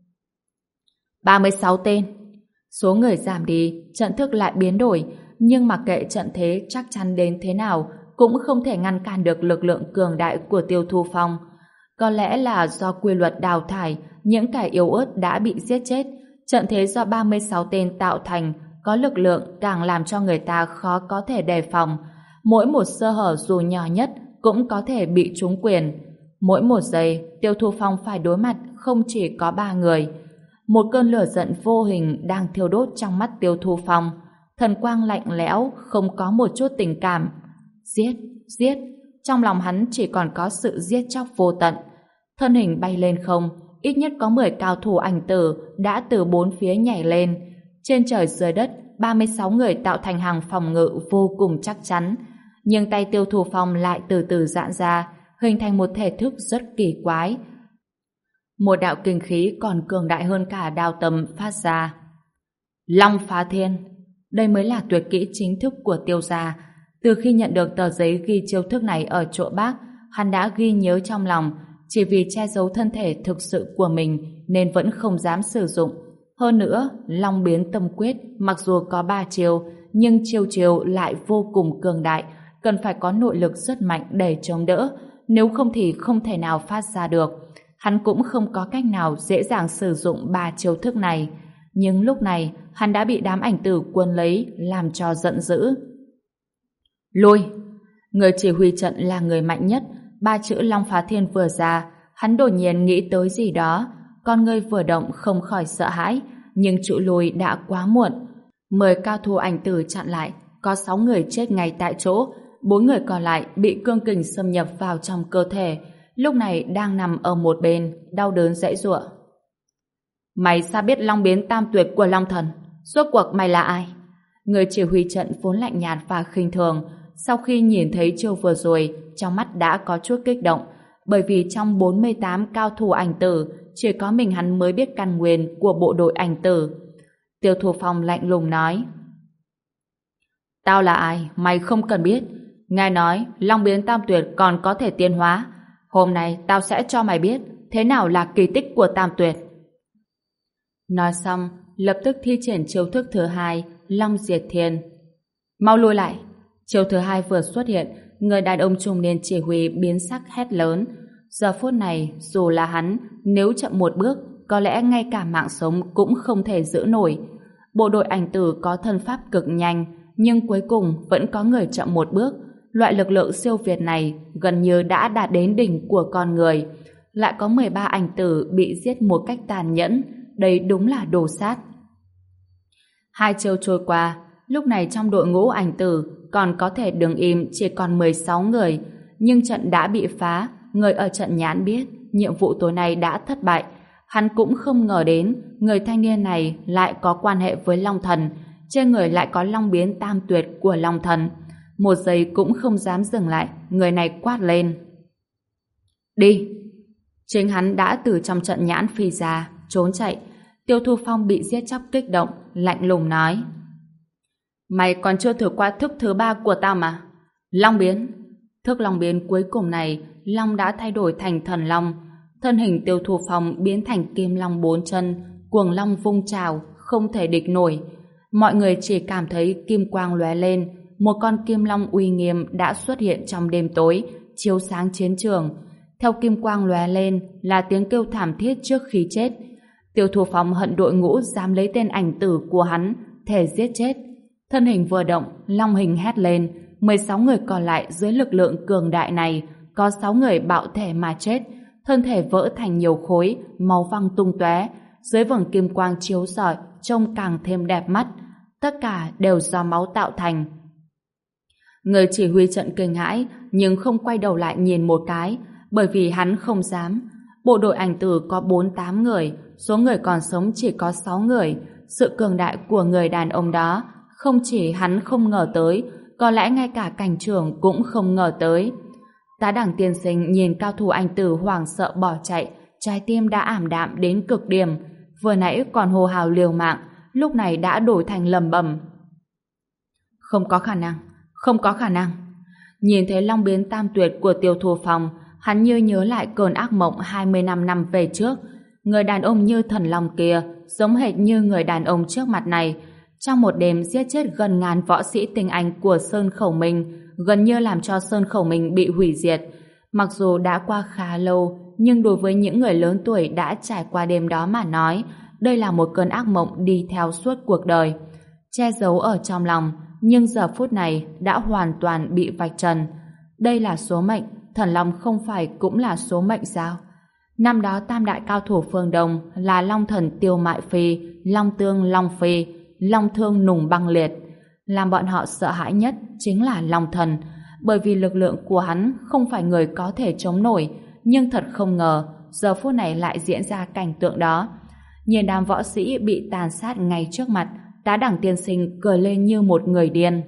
[SPEAKER 1] 36 tên. Số người giảm đi, trận thức lại biến đổi, nhưng mặc kệ trận thế chắc chắn đến thế nào cũng không thể ngăn cản được lực lượng cường đại của Tiêu Thu Phong. Có lẽ là do quy luật đào thải, những kẻ yếu ớt đã bị giết chết. Trận thế do 36 tên tạo thành có lực lượng càng làm cho người ta khó có thể đề phòng. Mỗi một sơ hở dù nhỏ nhất cũng có thể bị trúng quyền. Mỗi một giây, Tiêu Thu Phong phải đối mặt không chỉ có 3 người. Một cơn lửa giận vô hình đang thiêu đốt trong mắt Tiêu Thu Phong. Thần quang lạnh lẽo, không có một chút tình cảm. Giết, giết. Trong lòng hắn chỉ còn có sự giết chóc vô tận. Thân hình bay lên không, ít nhất có 10 cao thủ ảnh tử đã từ 4 phía nhảy lên. Trên trời dưới đất, 36 người tạo thành hàng phòng ngự vô cùng chắc chắn. Nhưng tay Tiêu Thu Phong lại từ từ giãn ra, hình thành một thể thức rất kỳ quái. Một đạo kinh khí còn cường đại hơn cả đao tâm phát ra. Long phá thiên. Đây mới là tuyệt kỹ chính thức của Tiêu gia. Từ khi nhận được tờ giấy ghi chiêu thức này ở chỗ bác, hắn đã ghi nhớ trong lòng, chỉ vì che giấu thân thể thực sự của mình nên vẫn không dám sử dụng. Hơn nữa, Long biến tâm quyết mặc dù có 3 chiêu, nhưng chiêu chiêu lại vô cùng cường đại, cần phải có nội lực rất mạnh để chống đỡ, nếu không thì không thể nào phát ra được. Hắn cũng không có cách nào dễ dàng sử dụng 3 chiêu thức này. Nhưng lúc này, hắn đã bị đám ảnh tử quân lấy, làm cho giận dữ. Lui! Người chỉ huy trận là người mạnh nhất, ba chữ Long Phá Thiên vừa ra, hắn đột nhiên nghĩ tới gì đó, con người vừa động không khỏi sợ hãi, nhưng chữ lui đã quá muộn. 10 cao thủ ảnh tử chặn lại, có 6 người chết ngay tại chỗ, 4 người còn lại bị cương kình xâm nhập vào trong cơ thể, lúc này đang nằm ở một bên, đau đớn giãy giụa. Mày sao biết Long biến tam tuyệt của Long thần? Rốt cuộc mày là ai? Người chỉ huy trận vốn lạnh nhạt và khinh thường, sau khi nhìn thấy chiêu vừa rồi, trong mắt đã có chút kích động, bởi vì trong 48 cao thủ ảnh tử, chỉ có mình hắn mới biết căn nguyên của bộ đội ảnh tử. Tiêu Thu Phong lạnh lùng nói: Tao là ai, mày không cần biết. Nghe nói, Long biến tam tuyệt còn có thể tiến hóa. Hôm nay tao sẽ cho mày biết thế nào là kỳ tích của tam tuyệt. Nói xong, lập tức thi triển chiêu thức thứ hai, Long Diệt Thiên. Mau lùi lại! Chiêu thứ hai vừa xuất hiện, người đàn ông trung niên chỉ huy biến sắc hét lớn. Giờ phút này, dù là hắn, nếu chậm một bước, có lẽ ngay cả mạng sống cũng không thể giữ nổi. Bộ đội ảnh tử có thân pháp cực nhanh, nhưng cuối cùng vẫn có người chậm một bước. Loại lực lượng siêu việt này gần như đã đạt đến đỉnh của con người. Lại có 13 ảnh tử bị giết một cách tàn nhẫn. Đây đúng là đồ sát. Hai chiêu trôi qua, lúc này trong đội ngũ ảnh tử còn có thể đứng im chỉ còn 16 người, nhưng trận đã bị phá. Người ở trận nhãn biết nhiệm vụ tối nay đã thất bại. Hắn cũng không ngờ đến người thanh niên này lại có quan hệ với Long thần, trên người lại có Long biến tam tuyệt của Long thần. Một giây cũng không dám dừng lại, người này quát lên: Đi! Chính hắn đã từ trong trận nhãn phi ra, trốn chạy. Tiêu Thu Phong bị giết chóc kích động, lạnh lùng nói: Mày còn chưa thử qua thức thứ 3 của tao mà. Long biến! Thức Long biến cuối cùng này, Long đã thay đổi thành thần Long. Thân hình Tiêu Thu Phong biến thành kim long 4 chân, cuồng long vung trào, không thể địch nổi. Mọi người chỉ cảm thấy kim quang lóe lên, một con kim long uy nghiêm đã xuất hiện trong đêm tối, chiếu sáng chiến trường. Theo kim quang lóe lên là tiếng kêu thảm thiết trước khi chết. Tiêu Thu Phong hận đội ngũ dám lấy tên ảnh tử của hắn, thể giết chết. Thân hình vừa động, long hình hét lên, 16 người còn lại dưới lực lượng cường đại này, có 6 người bạo thể mà chết, thân thể vỡ thành nhiều khối, máu văng tung tóe, dưới vầng kim quang chiếu rọi, trông càng thêm đẹp mắt. Tất cả đều do máu tạo thành. Người chỉ huy trận kinh hãi, nhưng không quay đầu lại nhìn một cái, bởi vì hắn không dám. Bộ đội ảnh tử có 48 người, số người còn sống chỉ có 6 người. Sự cường đại của người đàn ông đó, không chỉ hắn không ngờ tới, có lẽ ngay cả cảnh trưởng cũng không ngờ tới. Tá Đẳng tiên sinh nhìn cao thủ ảnh tử hoảng sợ bỏ chạy, trái tim đã ảm đạm đến cực điểm. Vừa nãy còn hô hào liều mạng, lúc này đã đổi thành lầm bầm: Không có khả năng, không có khả năng. Nhìn thấy Long biến tam tuyệt của Tiêu Thu Phong, hắn như nhớ lại cơn ác mộng 25 năm về trước. Người đàn ông như thần long kia, giống hệt như người đàn ông trước mặt này. Trong một đêm giết chết gần ngàn võ sĩ tinh anh của Sơn Khẩu Minh, gần như làm cho Sơn Khẩu Minh bị hủy diệt. Mặc dù đã qua khá lâu, nhưng đối với những người lớn tuổi đã trải qua đêm đó mà nói, đây là một cơn ác mộng đi theo suốt cuộc đời. Che giấu ở trong lòng, nhưng giờ phút này đã hoàn toàn bị vạch trần. Đây là số mệnh, thần long không phải cũng là số mệnh sao? Năm đó tam đại cao thủ phương Đông là Long thần Tiêu Mại Phi, Long tương Long Phi, Long thương Nùng Băng Liệt. Làm bọn họ sợ hãi nhất chính là Long thần, bởi vì lực lượng của hắn không phải người có thể chống nổi, nhưng thật không ngờ giờ phút này lại diễn ra cảnh tượng đó. Nhìn đám võ sĩ bị tàn sát ngay trước mặt, Tá Đẳng tiên sinh cười lên như một người điên.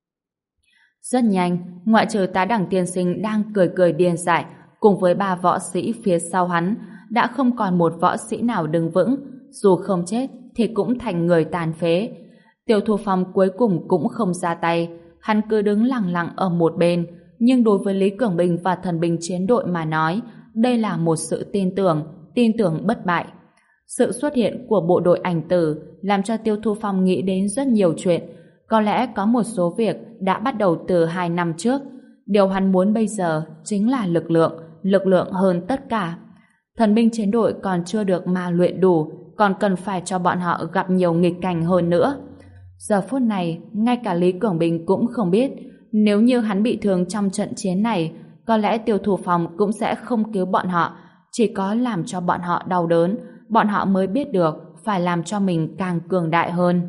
[SPEAKER 1] Rất nhanh, ngoại trừ Tá Đẳng tiên sinh đang cười cười điên dại, cùng với 3 võ sĩ phía sau hắn, đã không còn một võ sĩ nào đứng vững, dù không chết thì cũng thành người tàn phế. Tiêu Thu Phong cuối cùng cũng không ra tay, hắn cứ đứng lặng lặng ở một bên, nhưng đối với Lý Cường Bình và thần binh chiến đội mà nói, đây là một sự tin tưởng bất bại. Sự xuất hiện của bộ đội ảnh tử làm cho Tiêu Thu Phong nghĩ đến rất nhiều chuyện. Có lẽ có một số việc đã bắt đầu từ 2 năm trước. Điều hắn muốn bây giờ chính là lực lượng hơn tất cả. Thần binh chiến đội còn chưa được ma luyện đủ, còn cần phải cho bọn họ gặp nhiều nghịch cảnh hơn nữa. Giờ phút này, ngay cả Lý Cường Bình cũng không biết Nếu như hắn bị thương trong trận chiến này, có lẽ Tiêu Thủ Phong cũng sẽ không cứu bọn họ, chỉ có làm cho bọn họ đau đớn, bọn họ mới biết được phải làm cho mình càng cường đại hơn.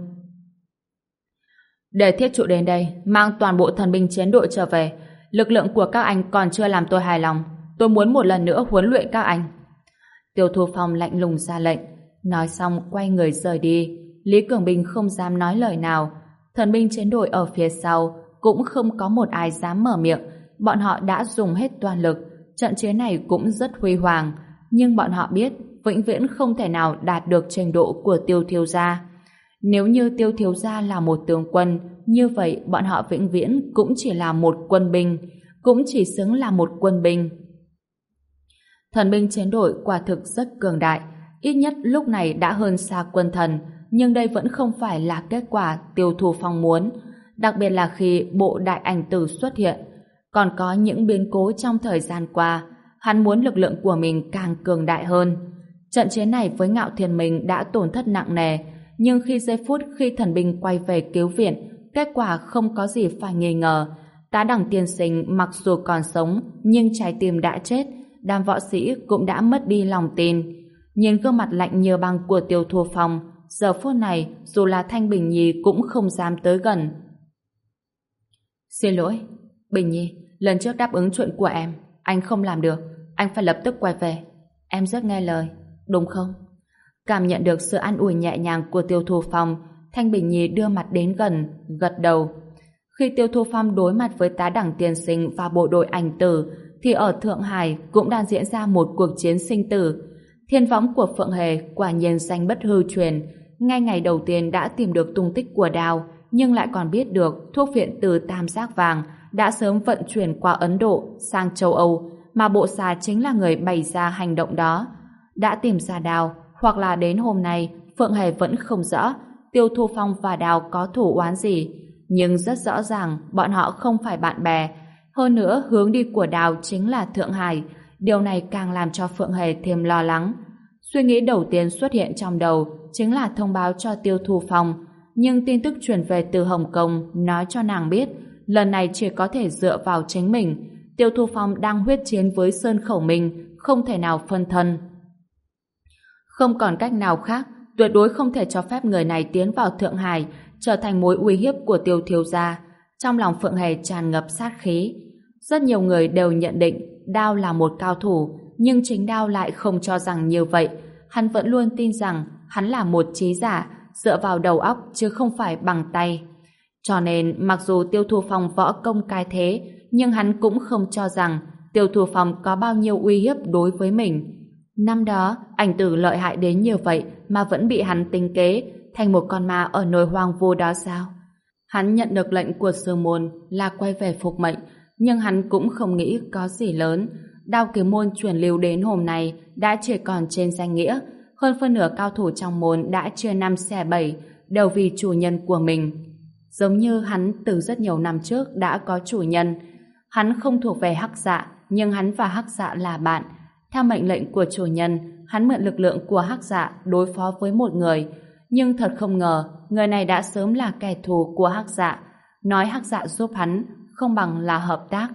[SPEAKER 1] Để thiết trụ đến đây, mang toàn bộ thần binh chiến đội trở về. Lực lượng của các anh còn chưa làm tôi hài lòng. Tôi muốn một lần nữa huấn luyện các anh. Tiêu Thu Phong lạnh lùng ra lệnh. Nói xong quay người rời đi. Lý Cường Bình không dám nói lời nào. Thần binh chiến đội ở phía sau cũng không có một ai dám mở miệng. Bọn họ đã dùng hết toàn lực. Trận chiến này cũng rất huy hoàng. Nhưng bọn họ biết vĩnh viễn không thể nào đạt được trình độ của Tiêu thiếu gia. Nếu như Tiêu thiếu gia là một tướng quân, như vậy bọn họ vĩnh viễn cũng chỉ là một quân binh, cũng chỉ xứng là một quân binh. Thần binh chiến đội quả thực rất cường đại, ít nhất lúc này đã hơn xa quân thần, nhưng đây vẫn không phải là kết quả Tiêu Thủ Phong muốn, đặc biệt là khi bộ đại ảnh tử xuất hiện. Còn có những biến cố trong thời gian qua, hắn muốn lực lượng của mình càng cường đại hơn. Trận chiến này với Ngạo Thiên Minh đã tổn thất nặng nề, nhưng khi thần binh quay về cứu viện, kết quả không có gì phải nghi ngờ. Tá Đẳng tiên sinh mặc dù còn sống, nhưng trái tim đã chết, đám võ sĩ cũng đã mất đi lòng tin. Nhìn gương mặt lạnh như băng của Tiêu Thu Phong, giờ phút này dù là Thanh Bình Nhi cũng không dám tới gần. Xin lỗi, Bình Nhi, lần trước đáp ứng chuyện của em, anh không làm được, anh phải lập tức quay về. Em rất nghe lời, đúng không? Cảm nhận được sự an ủi nhẹ nhàng của Tiêu Thu Phong, Thanh Bình Nhi đưa mặt đến gần, gật đầu. Khi Tiêu Thu Phong đối mặt với Tá Đẳng tiên sinh và bộ đội ảnh tử, thì ở Thượng Hải cũng đang diễn ra một cuộc chiến sinh tử. Thiên võng của Phượng Hề quả nhiên danh bất hư truyền. Ngay ngày đầu tiên đã tìm được tung tích của Đào, nhưng lại còn biết được thuốc viện từ Tam Giác Vàng đã sớm vận chuyển qua Ấn Độ sang châu Âu, mà bộ xà chính là người bày ra hành động đó. Đã tìm ra Đào, hoặc là đến hôm nay Phượng Hề vẫn không rõ Tiêu Thu Phong và Đào có thủ oán gì, nhưng rất rõ ràng bọn họ không phải bạn bè. Hơn nữa hướng đi của Đào chính là Thượng Hải. Điều này càng làm cho Phượng Hề thêm lo lắng. Suy nghĩ đầu tiên xuất hiện trong đầu chính là thông báo cho Tiêu Thu Phong, nhưng tin tức truyền về từ Hồng Kông nói cho nàng biết lần này chỉ có thể dựa vào chính mình. Tiêu Thu Phong đang huyết chiến với Sơn Khẩu Minh, không thể nào phân thân. Không còn cách nào khác, tuyệt đối không thể cho phép người này tiến vào Thượng Hải, trở thành mối uy hiếp của Tiêu thiếu gia. Trong lòng Phượng Hề tràn ngập sát khí. Rất nhiều người đều nhận định Đao là một cao thủ, nhưng chính Đao lại không cho rằng như vậy. Hắn vẫn luôn tin rằng hắn là một trí giả, dựa vào đầu óc chứ không phải bằng tay. Cho nên mặc dù Tiêu Thu Phong võ công cái thế, nhưng hắn cũng không cho rằng Tiêu Thu Phong có bao nhiêu uy hiếp đối với mình. Năm đó, ảnh tử lợi hại đến như vậy mà vẫn bị hắn tính kế thành một con ma ở nơi hoang vu đó sao? Hắn nhận được lệnh của sư môn là quay về phục mệnh, nhưng hắn cũng không nghĩ có gì lớn. Đao kiếm môn truyền lưu đến hôm nay đã chỉ còn trên danh nghĩa, hơn phân nửa cao thủ trong môn đã chia năm xẻ bảy, đều vì chủ nhân của mình. Giống như hắn từ rất nhiều năm trước đã có chủ nhân. Hắn không thuộc về Hắc Dạ, nhưng hắn và Hắc Dạ là bạn. Theo mệnh lệnh của chủ nhân, hắn mượn lực lượng của Hắc Dạ đối phó với một người, nhưng thật không ngờ người này đã sớm là kẻ thù của Hắc Dạ. Nói Hắc Dạ giúp hắn không bằng là hợp tác.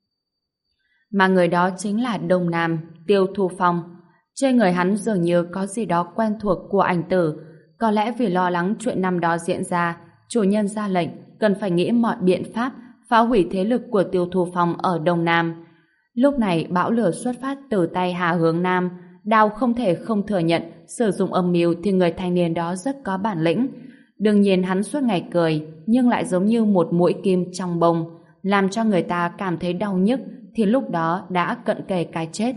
[SPEAKER 1] Mà người đó chính là Đông Nam, Tiêu Thu Phong. Trên người hắn dường như có gì đó quen thuộc của ảnh tử. Có lẽ vì lo lắng chuyện năm đó diễn ra, chủ nhân ra lệnh cần phải nghĩ mọi biện pháp phá hủy thế lực của Tiêu Thu Phong ở Đông Nam. Lúc này bão lửa xuất phát từ tay Hà Hướng Nam. Đao không thể không thừa nhận sử dụng âm mưu thì người thanh niên đó rất có bản lĩnh. Đương nhiên hắn suốt ngày cười, nhưng lại giống như một mũi kim trong bông, làm cho người ta cảm thấy đau nhức, thì lúc đó đã cận kề cái chết.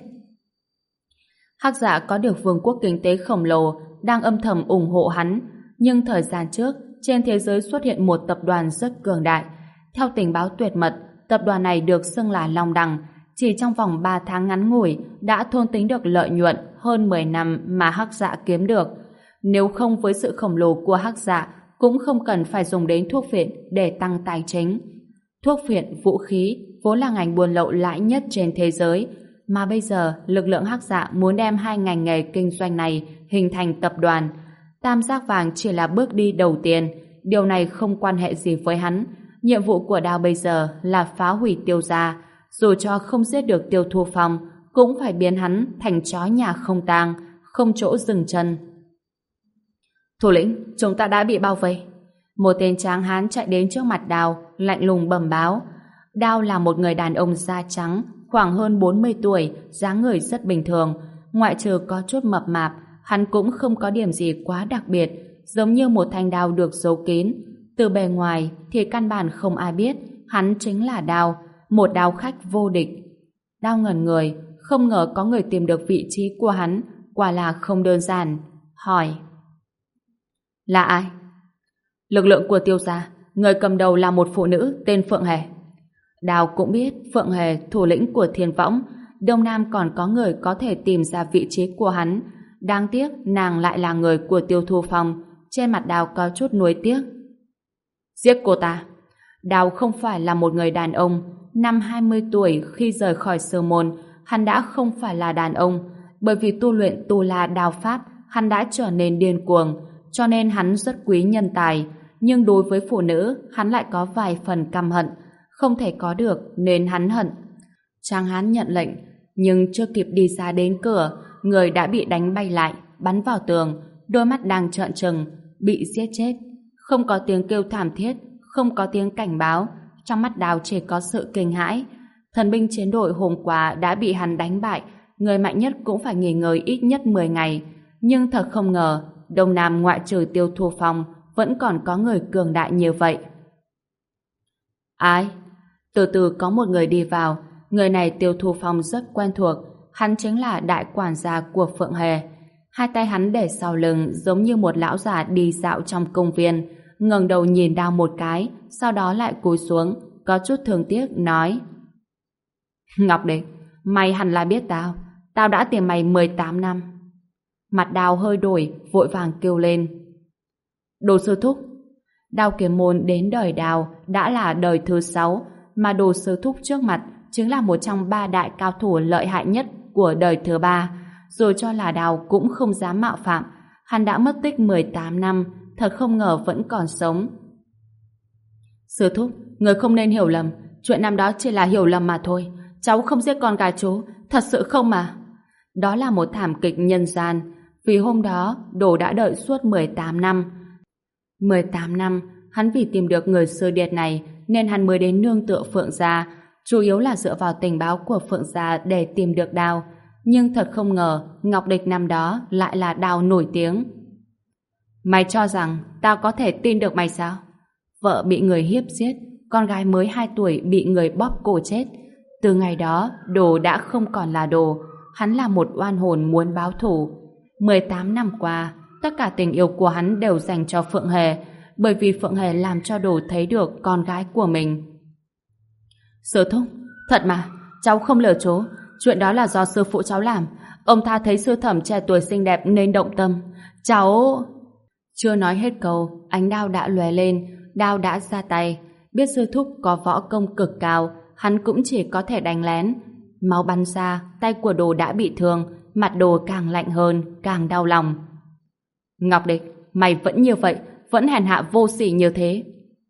[SPEAKER 1] Hắc Dạ có được vương quốc kinh tế khổng lồ đang âm thầm ủng hộ hắn, nhưng thời gian trước trên thế giới xuất hiện một tập đoàn rất cường đại. Theo tình báo tuyệt mật, tập đoàn này được xưng là Long Đằng, chỉ trong vòng 3 tháng ngắn ngủi đã thôn tính được lợi nhuận hơn 10 năm mà Hắc Dạ kiếm được. Nếu không với sự khổng lồ của Hắc Dạ, cũng không cần phải dùng đến thuốc phiện để tăng tài chính. Thuốc phiện, vũ khí vốn là ngành buôn lậu lãi nhất trên thế giới, mà bây giờ lực lượng Hắc Dạ muốn đem hai ngành nghề kinh doanh này hình thành tập đoàn. Tam Giác Vàng chỉ là bước đi đầu tiên, điều này không quan hệ gì với hắn. Nhiệm vụ của Đao bây giờ là phá hủy Tiêu gia, dù cho không giết được Tiêu Thu Phong, cũng phải biến hắn thành chó nhà không tang, không chỗ dừng chân. Thủ lĩnh, chúng ta đã bị bao vây. Một tên tráng hán chạy đến trước mặt Đao, lạnh lùng bẩm báo. Đao là một người đàn ông da trắng, khoảng hơn 40 tuổi, dáng người rất bình thường, ngoại trừ có chút mập mạp, hắn cũng không có điểm gì quá đặc biệt, giống như một thanh đao được giấu kín. Từ bề ngoài thì căn bản không ai biết hắn chính là Đao, một đao khách vô địch. Đao ngẩn người, không ngờ có người tìm được vị trí của hắn, quả là không đơn giản. Hỏi: là ai? Lực lượng của Tiêu gia, người cầm đầu là một phụ nữ tên Phượng Hề. Đao cũng biết Phượng Hề, thủ lĩnh của Thiên Võng, Đông Nam còn có người có thể tìm ra vị trí của hắn. Đáng tiếc nàng lại là người của Tiêu Thu Phong. Trên mặt Đao có chút nuối tiếc. Giết cô ta. Đao không phải là một người đàn ông. Năm 20 tuổi khi rời khỏi Sư Môn, hắn đã không phải là đàn ông. Bởi vì tu luyện Tu La đao pháp, hắn đã trở nên điên cuồng, cho nên hắn rất quý nhân tài. Nhưng đối với phụ nữ, hắn lại có vài phần căm hận, không thể có được nên hắn hận. Tráng hán nhận lệnh, nhưng chưa kịp đi ra đến cửa, người đã bị đánh bay lại, bắn vào tường, đôi mắt đang trợn trừng, bị giết chết. Không có tiếng kêu thảm thiết, không có tiếng cảnh báo, trong mắt Đao chỉ có sự kinh hãi. Thần binh chiến đội hôm qua đã bị hắn đánh bại, người mạnh nhất cũng phải nghỉ ngơi ít nhất 10 ngày. Nhưng thật không ngờ, Đông Nam ngoại trừ Tiêu Thu Phong, vẫn còn có người cường đại như vậy. Ai? Từ từ có một người đi vào, người này Tiêu Thu Phong rất quen thuộc, hắn chính là đại quản gia của Phượng Hề. Hai tay hắn để sau lưng giống như một lão già đi dạo trong công viên, ngẩng đầu nhìn Đao một cái, sau đó lại cúi xuống, có chút thương tiếc nói: Ngọc Địch, mày hẳn là biết tao đã tìm mày 18 năm. Mặt Đao hơi đổi, vội vàng kêu lên: Đồ sư thúc. Đao Kiếm Môn đến đời Đao đã là đời thứ 6, mà Đồ sư thúc trước mặt chính là một trong 3 đại cao thủ lợi hại nhất của đời thứ 3. Rồi cho là Đao cũng không dám mạo phạm, hắn đã mất tích 18 năm, thật không ngờ vẫn còn sống. Sư thúc, người không nên hiểu lầm, chuyện năm đó chỉ là hiểu lầm mà thôi, cháu không giết con gái chú, thật sự không mà. Đó là một thảm kịch nhân gian, vì hôm đó Đồ đã đợi suốt 18 năm. 18 năm, hắn vì tìm được người sư điệt này nên hắn mới đến nương tựa Phượng gia, chủ yếu là dựa vào tình báo của Phượng gia để tìm được Đao. Nhưng thật không ngờ Ngọc Địch năm đó lại là Đao nổi tiếng. Mày cho rằng tao có thể tin được mày sao? Vợ bị người hiếp giết, con gái mới 2 tuổi bị người bóp cổ chết. Từ ngày đó, Đồ đã không còn là Đồ, hắn là một oan hồn muốn báo thù. 18 năm qua, tất cả tình yêu của hắn đều dành cho Phượng Hề, bởi vì Phượng Hề làm cho Đồ thấy được con gái của mình. Sư thúc, thật mà, cháu không lừa chú, chuyện đó là do sư phụ cháu làm. Ông ta thấy sư thẩm trẻ tuổi xinh đẹp nên động tâm. Cháu... Chưa nói hết câu, ánh đao đã lóe lên, đao đã ra tay. Biết sư thúc có võ công cực cao, hắn cũng chỉ có thể đánh lén. Máu bắn ra, tay của Đồ đã bị thương, mặt Đồ càng lạnh hơn, càng đau lòng. Ngọc Địch, mày vẫn như vậy, vẫn hèn hạ vô sỉ như thế.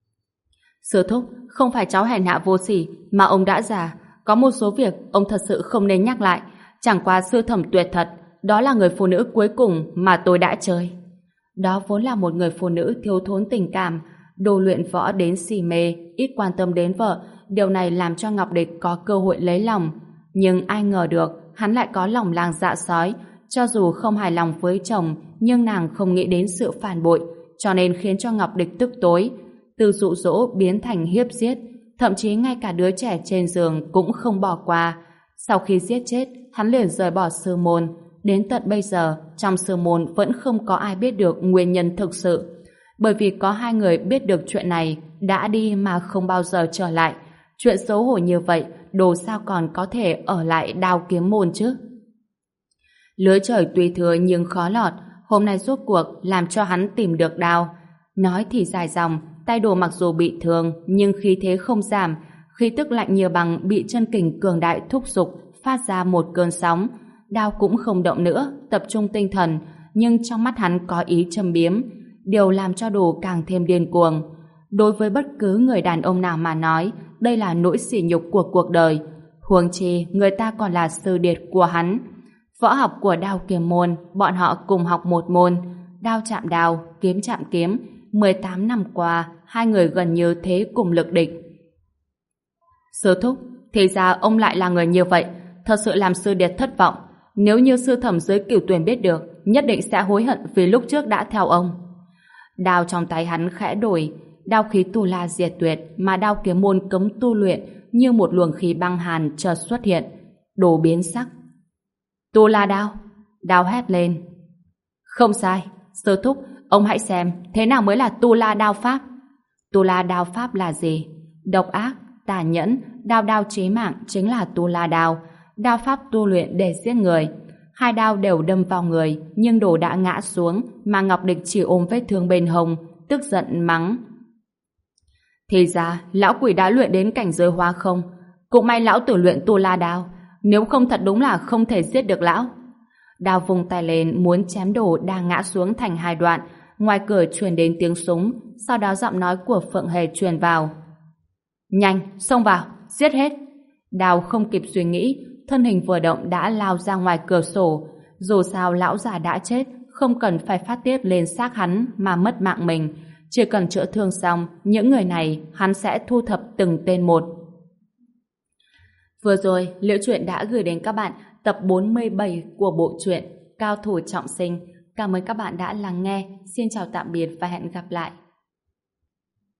[SPEAKER 1] Sư thúc, không phải cháu hèn hạ vô sỉ, mà ông đã già. Có một số việc ông thật sự không nên nhắc lại. Chẳng qua sư thẩm tuyệt thật, đó là người phụ nữ cuối cùng mà tôi đã chơi. Đó vốn là một người phụ nữ thiếu thốn tình cảm, Đồ luyện võ đến xì mê, ít quan tâm đến vợ. Điều này làm cho Ngọc Địch có cơ hội lấy lòng. Nhưng ai ngờ được, hắn lại có lòng lang dạ sói. Cho dù không hài lòng với chồng, nhưng nàng không nghĩ đến sự phản bội, cho nên khiến cho Ngọc Địch tức tối. Từ dụ dỗ biến thành hiếp giết, thậm chí ngay cả đứa trẻ trên giường cũng không bỏ qua. Sau khi giết chết, hắn liền rời bỏ sư môn. Đến tận bây giờ, trong sư môn vẫn không có ai biết được nguyên nhân thực sự. Bởi vì có 2 người biết được chuyện này, đã đi mà không bao giờ trở lại. Chuyện xấu hổ như vậy, Đồ sao còn có thể ở lại Đao Kiếm Môn chứ? Lưới trời tuy thừa nhưng khó lọt, hôm nay rốt cuộc làm cho hắn tìm được Đao. Nói thì dài dòng, tay Đồ mặc dù bị thương, nhưng khí thế không giảm, khí tức lạnh như bằng bị chân kình cường đại thúc giục, phát ra một cơn sóng. Đao cũng không động nữa, tập trung tinh thần, nhưng trong mắt hắn có ý châm biếm, điều làm cho Đồ càng thêm điên cuồng. Đối với bất cứ người đàn ông nào mà nói, đây là nỗi sỉ nhục của cuộc đời. Huống chi, người ta còn là sư điệt của hắn. Võ học của Đao Kiếm môn, bọn họ cùng học một môn. Đao chạm đao, kiếm chạm kiếm. 18 năm qua, hai người gần như thế cùng lực địch. Sư thúc, thì ra ông lại là người như vậy, thật sự làm sư điệt thất vọng. Nếu như sư thẩm dưới Cửu Tuyền biết được, nhất định sẽ hối hận vì lúc trước đã theo ông. Đao trong tay hắn khẽ đổi, đao khí tu la diệt tuyệt mà Đao Kiếm môn cấm tu luyện như một luồng khí băng hàn chợt xuất hiện, đồ biến sắc. Tu la đao, đao hét lên. Không sai, sư thúc, ông hãy xem thế nào mới là tu la đao pháp. Tu la đao pháp là gì? Độc ác, tà nhẫn, đao chí mạng chính là tu la đao, đao pháp tu luyện để giết người. Hai đao đều đâm vào người, nhưng đồ đã ngã xuống, mà Ngọc Địch chỉ ôm vết thương bên hông, tức giận mắng. Thì ra, lão quỷ đã luyện đến cảnh giới hóa không. Cũng may lão tử luyện tu la đao, nếu không thật đúng là không thể giết được lão. Đao vung tay lên muốn chém đồ đang ngã xuống thành hai đoạn. Ngoài cửa truyền đến tiếng súng, sau đó giọng nói của Phượng Hề truyền vào. Nhanh, xông vào, giết hết. Đao không kịp suy nghĩ, thân hình vừa động đã lao ra ngoài cửa sổ. Dù sao lão già đã chết, không cần phải phát tiết lên xác hắn mà mất mạng mình. Chỉ cần chữa thương xong, những người này hắn sẽ thu thập từng tên một. Vừa rồi, Liễu Chuyện đã gửi đến các bạn tập 47 của bộ truyện Cao thủ trọng sinh. Cảm ơn các bạn đã lắng nghe. Xin chào tạm biệt và hẹn gặp lại.